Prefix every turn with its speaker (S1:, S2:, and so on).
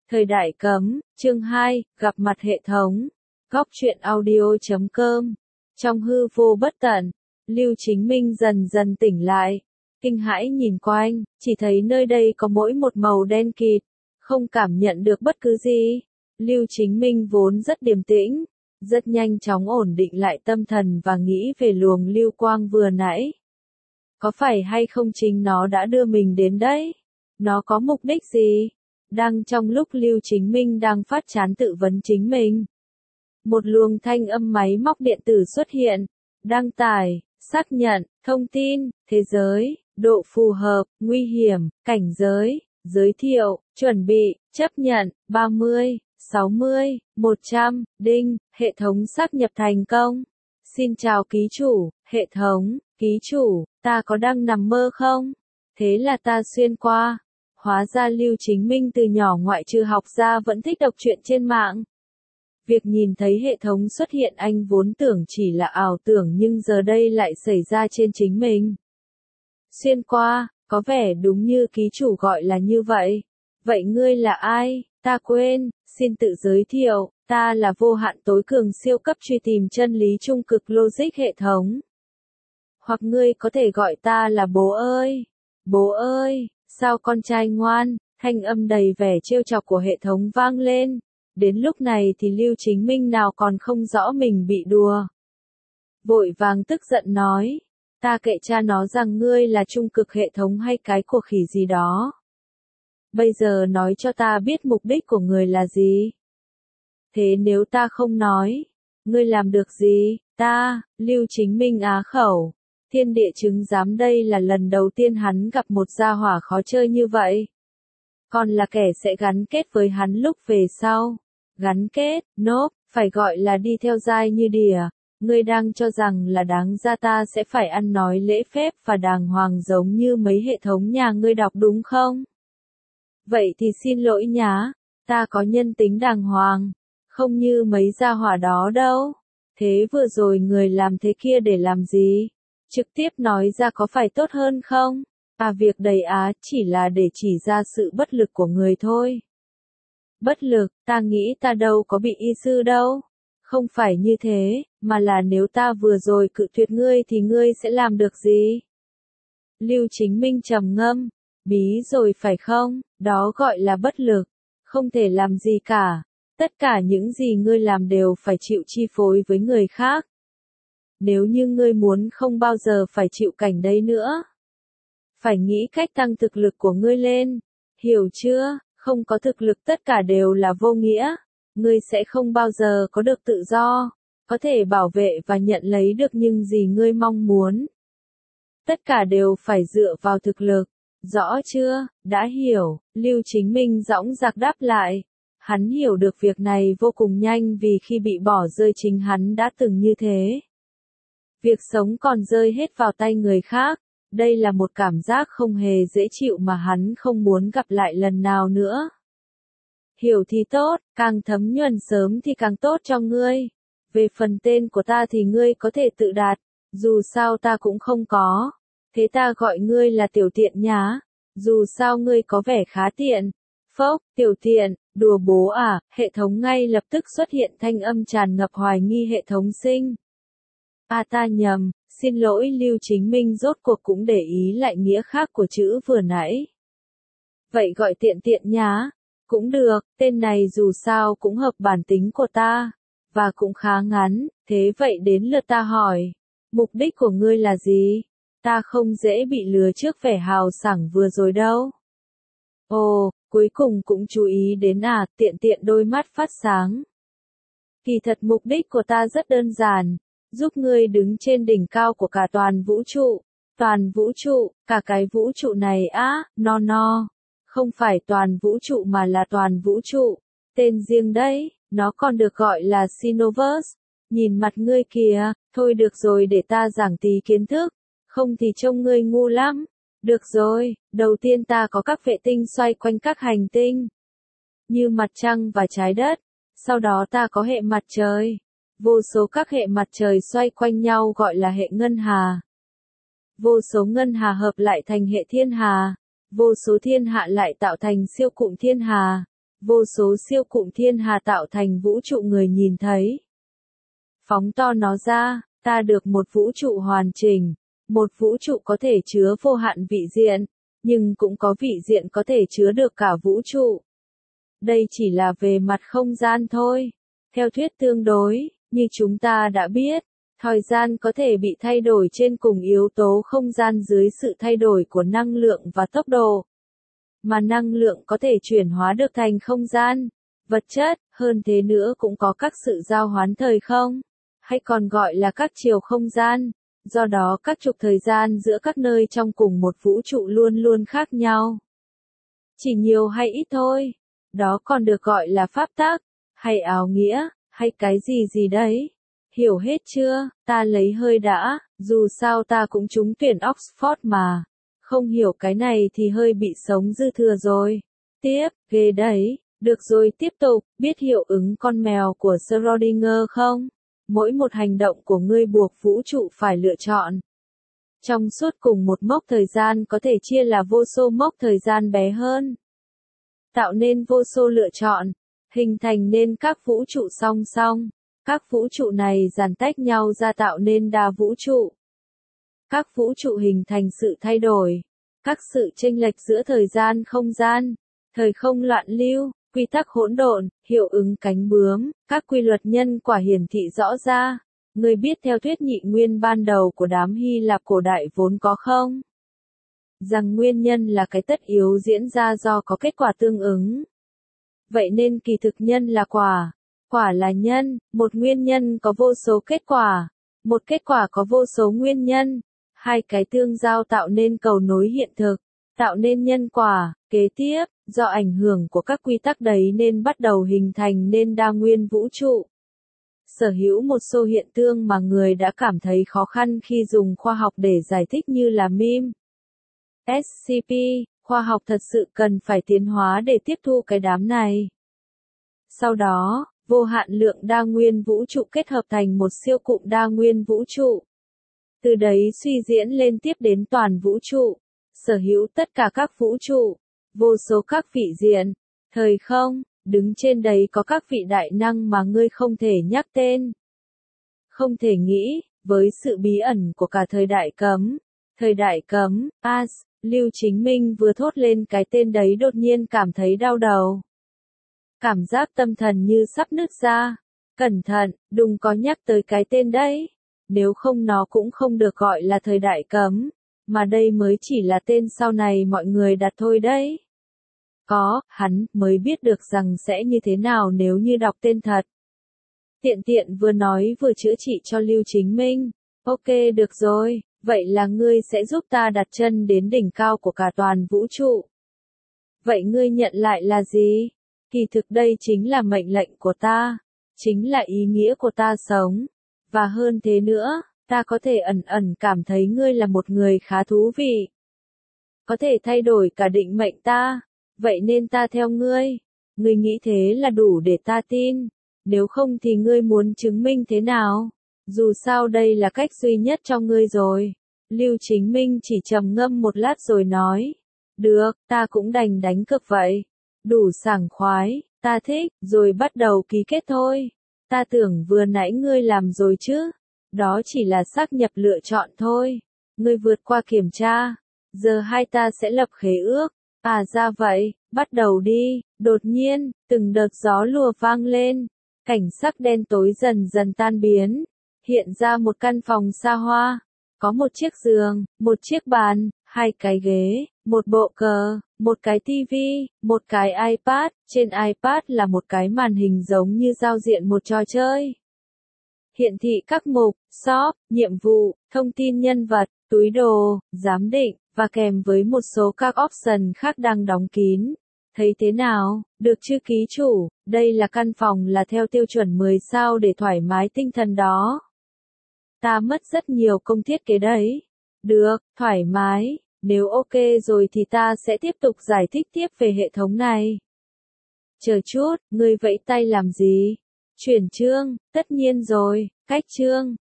S1: Thời đại cấm, chương 2, gặp mặt hệ thống. Góc truyện audio.com. Trong hư vô bất tận, Lưu Chính Minh dần dần tỉnh lại. Kinh hãi nhìn quanh, chỉ thấy nơi đây có mỗi một màu đen kịt, không cảm nhận được bất cứ gì. Lưu Chính Minh vốn rất điềm tĩnh, rất nhanh chóng ổn định lại tâm thần và nghĩ về luồng lưu quang vừa nãy. Có phải hay không chính nó đã đưa mình đến đấy? Nó có mục đích gì? Đang trong lúc Lưu Chính Minh đang phát chán tự vấn chính mình, một luồng thanh âm máy móc điện tử xuất hiện, đăng tải, xác nhận, thông tin, thế giới, độ phù hợp, nguy hiểm, cảnh giới, giới thiệu, chuẩn bị, chấp nhận, 30, 60, 100, đinh, hệ thống sáp nhập thành công. Xin chào ký chủ, hệ thống, ký chủ, ta có đang nằm mơ không? Thế là ta xuyên qua. Hóa ra Lưu Chính Minh từ nhỏ ngoại trừ học ra vẫn thích đọc truyện trên mạng. Việc nhìn thấy hệ thống xuất hiện anh vốn tưởng chỉ là ảo tưởng nhưng giờ đây lại xảy ra trên chính mình. Xuyên qua, có vẻ đúng như ký chủ gọi là như vậy. Vậy ngươi là ai? Ta quên, xin tự giới thiệu, ta là vô hạn tối cường siêu cấp truy tìm chân lý trung cực logic hệ thống. Hoặc ngươi có thể gọi ta là bố ơi. Bố ơi, sao con trai ngoan, thanh âm đầy vẻ trêu chọc của hệ thống vang lên. Đến lúc này thì Lưu Chính Minh nào còn không rõ mình bị đùa. Vội vàng tức giận nói, ta kệ cha nó rằng ngươi là trung cực hệ thống hay cái của khỉ gì đó. Bây giờ nói cho ta biết mục đích của người là gì. Thế nếu ta không nói, ngươi làm được gì? Ta, Lưu Chính Minh á khẩu. Thiên địa chứng giám đây là lần đầu tiên hắn gặp một gia hỏa khó chơi như vậy. Còn là kẻ sẽ gắn kết với hắn lúc về sau. Gắn kết, nốt, phải gọi là đi theo dai như đỉa. Ngươi đang cho rằng là đáng ra ta sẽ phải ăn nói lễ phép và đàng hoàng giống như mấy hệ thống nhà ngươi đọc đúng không? Vậy thì xin lỗi nhá, ta có nhân tính đàng hoàng, không như mấy gia hỏa đó đâu. Thế vừa rồi người làm thế kia để làm gì? Trực tiếp nói ra có phải tốt hơn không? À việc đầy chỉ là để chỉ ra sự bất lực của người thôi. Bất lực, ta nghĩ ta đâu có bị y sư đâu. Không phải như thế, mà là nếu ta vừa rồi cự tuyệt ngươi thì ngươi sẽ làm được gì? Lưu Chính Minh trầm ngâm, bí rồi phải không? Đó gọi là bất lực. Không thể làm gì cả. Tất cả những gì ngươi làm đều phải chịu chi phối với người khác. Nếu như ngươi muốn không bao giờ phải chịu cảnh đấy nữa. Phải nghĩ cách tăng thực lực của ngươi lên. Hiểu chưa? Không có thực lực tất cả đều là vô nghĩa. Ngươi sẽ không bao giờ có được tự do. Có thể bảo vệ và nhận lấy được những gì ngươi mong muốn. Tất cả đều phải dựa vào thực lực. Rõ chưa? Đã hiểu. Lưu Chính Minh dõng dạc đáp lại. Hắn hiểu được việc này vô cùng nhanh vì khi bị bỏ rơi chính hắn đã từng như thế. Việc sống còn rơi hết vào tay người khác, đây là một cảm giác không hề dễ chịu mà hắn không muốn gặp lại lần nào nữa. Hiểu thì tốt, càng thấm nhuần sớm thì càng tốt cho ngươi. Về phần tên của ta thì ngươi có thể tự đặt, dù sao ta cũng không có. Thế ta gọi ngươi là tiểu tiện nhá, dù sao ngươi có vẻ khá tiện. Phốc, tiểu tiện, đùa bố à, hệ thống ngay lập tức xuất hiện thanh âm tràn ngập hoài nghi hệ thống sinh. À ta nhầm, xin lỗi Lưu Chính Minh rốt cuộc cũng để ý lại nghĩa khác của chữ vừa nãy. Vậy gọi tiện tiện nhá, cũng được, tên này dù sao cũng hợp bản tính của ta, và cũng khá ngắn, thế vậy đến lượt ta hỏi, mục đích của ngươi là gì? Ta không dễ bị lừa trước vẻ hào sảng vừa rồi đâu. Ồ, cuối cùng cũng chú ý đến tiện tiện đôi mắt phát sáng. Kỳ thật mục đích của ta rất đơn giản. Giúp ngươi đứng trên đỉnh cao của cả toàn vũ trụ. Toàn vũ trụ, cả cái vũ trụ này no. Không phải toàn vũ trụ mà là toàn vũ trụ. Tên riêng đấy, nó còn được gọi là Sinoverse. Nhìn mặt ngươi kìa, thôi được rồi để ta giảng tí kiến thức. Không thì trông ngươi ngu lắm. Được rồi, đầu tiên ta có các vệ tinh xoay quanh các hành tinh. Như mặt trăng và trái đất. Sau đó ta có hệ mặt trời. Vô số các hệ mặt trời xoay quanh nhau gọi là hệ ngân hà. Vô số ngân hà hợp lại thành hệ thiên hà. Vô số thiên hà lại tạo thành siêu cụm thiên hà. vô số siêu cụm thiên hà tạo thành vũ trụ người nhìn thấy. Phóng to nó ra, ta được một vũ trụ hoàn chỉnh, một vũ trụ có thể chứa vô hạn vị diện, nhưng cũng có vị diện có thể chứa được cả vũ trụ. Đây chỉ là về mặt không gian thôi. Theo thuyết tương đối, như chúng ta đã biết, thời gian có thể bị thay đổi trên cùng yếu tố không gian dưới sự thay đổi của năng lượng và tốc độ. Mà năng lượng có thể chuyển hóa được thành không gian, vật chất, hơn thế nữa cũng có các sự giao hoán thời không, hay còn gọi là các chiều không gian. Do đó các trục thời gian giữa các nơi trong cùng một vũ trụ luôn luôn khác nhau. Chỉ nhiều hay ít thôi. Đó còn được gọi là pháp tắc, hay áo nghĩa, hay cái gì gì đấy. Hiểu hết chưa? Ta lấy hơi đã, dù sao ta cũng trúng tuyển Oxford mà. Không hiểu cái này thì hơi bị sống dư thừa rồi. Tiếp, ghê đấy. Được rồi, tiếp tục, biết hiệu ứng con mèo của Schrödinger không? Mỗi một hành động của ngươi buộc vũ trụ phải lựa chọn. Trong suốt cùng một mốc thời gian có thể chia là vô số mốc thời gian bé hơn. Tạo nên vô số lựa chọn, hình thành nên các vũ trụ song song. Các vũ trụ này dàn tách nhau ra tạo nên đa vũ trụ. Các vũ trụ hình thành sự thay đổi, các sự chênh lệch giữa thời gian không gian, thời không loạn lưu, quy tắc hỗn độn, hiệu ứng cánh bướm, các quy luật nhân quả hiển thị rõ ra. Ngươi biết theo thuyết nhị nguyên ban đầu của đám Hy Lạp cổ đại vốn có không? Rằng nguyên nhân là cái tất yếu diễn ra do có kết quả tương ứng. Vậy nên kỳ thực nhân là quả, quả là nhân, một nguyên nhân có vô số kết quả, một kết quả có vô số nguyên nhân, hai cái tương giao tạo nên cầu nối hiện thực, tạo nên nhân quả. Kế tiếp, do ảnh hưởng của các quy tắc đấy nên bắt đầu hình thành nên đa nguyên vũ trụ. Sở hữu một số hiện tượng mà người đã cảm thấy khó khăn khi dùng khoa học để giải thích như là meme. SCP, khoa học thật sự cần phải tiến hóa để tiếp thu cái đám này. Sau đó, vô hạn lượng đa nguyên vũ trụ kết hợp thành một siêu cụm đa nguyên vũ trụ. Từ đấy suy diễn lên tiếp đến toàn vũ trụ, sở hữu tất cả các vũ trụ, vô số các vị diện, thời không, đứng trên đấy có các vị đại năng mà ngươi không thể nhắc tên. Không thể nghĩ, với sự bí ẩn của cả thời đại cấm. Thời đại cấm, Lưu Chính Minh vừa thốt lên cái tên đấy đột nhiên cảm thấy đau đầu. Cảm giác tâm thần như sắp nứt ra. Cẩn thận, đừng có nhắc tới cái tên đấy. Nếu không nó cũng không được gọi là thời đại cấm. Mà đây mới chỉ là tên sau này mọi người đặt thôi đấy. Hắn mới biết được rằng sẽ như thế nào nếu như đọc tên thật. Tiện tiện vừa nói vừa chữa trị cho Lưu Chính Minh. Ok được rồi, vậy là ngươi sẽ giúp ta đặt chân đến đỉnh cao của cả toàn vũ trụ. Vậy ngươi nhận lại là gì? Kỳ thực đây chính là mệnh lệnh của ta, chính là ý nghĩa của ta sống. Và hơn thế nữa, ta có thể ẩn ẩn cảm thấy ngươi là một người khá thú vị. Có thể thay đổi cả định mệnh ta, vậy nên ta theo ngươi. Ngươi nghĩ thế là đủ để ta tin, nếu không thì ngươi muốn chứng minh thế nào? Dù sao đây là cách duy nhất cho ngươi rồi. Lưu Chính Minh chỉ trầm ngâm một lát rồi nói. Được, ta cũng đành đánh cược vậy. Đủ sảng khoái, ta thích, rồi bắt đầu ký kết thôi. Ta tưởng vừa nãy ngươi làm rồi chứ. Đó chỉ là xác nhập lựa chọn thôi. Ngươi vượt qua kiểm tra. Giờ hai ta sẽ lập khế ước. Ra vậy, bắt đầu đi. Đột nhiên, từng đợt gió lùa vang lên. Cảnh sắc đen tối dần dần tan biến. Hiện ra một căn phòng xa hoa. Có một chiếc giường, một chiếc bàn, hai cái ghế, một bộ cờ, một cái tivi, một cái iPad. Trên iPad là một cái màn hình giống như giao diện một trò chơi. Hiển thị các mục, shop, nhiệm vụ, thông tin nhân vật, túi đồ, giám định, và kèm với một số các option khác đang đóng kín. Thấy thế nào, được chứ ký chủ, đây là căn phòng là theo tiêu chuẩn 10 sao để thoải mái tinh thần đó. Ta mất rất nhiều công thiết kế đấy. Được, thoải mái, nếu ok rồi thì ta sẽ tiếp tục giải thích tiếp về hệ thống này. Chờ chút, ngươi vẫy tay làm gì? Chuyển chương, tất nhiên rồi, cách chương.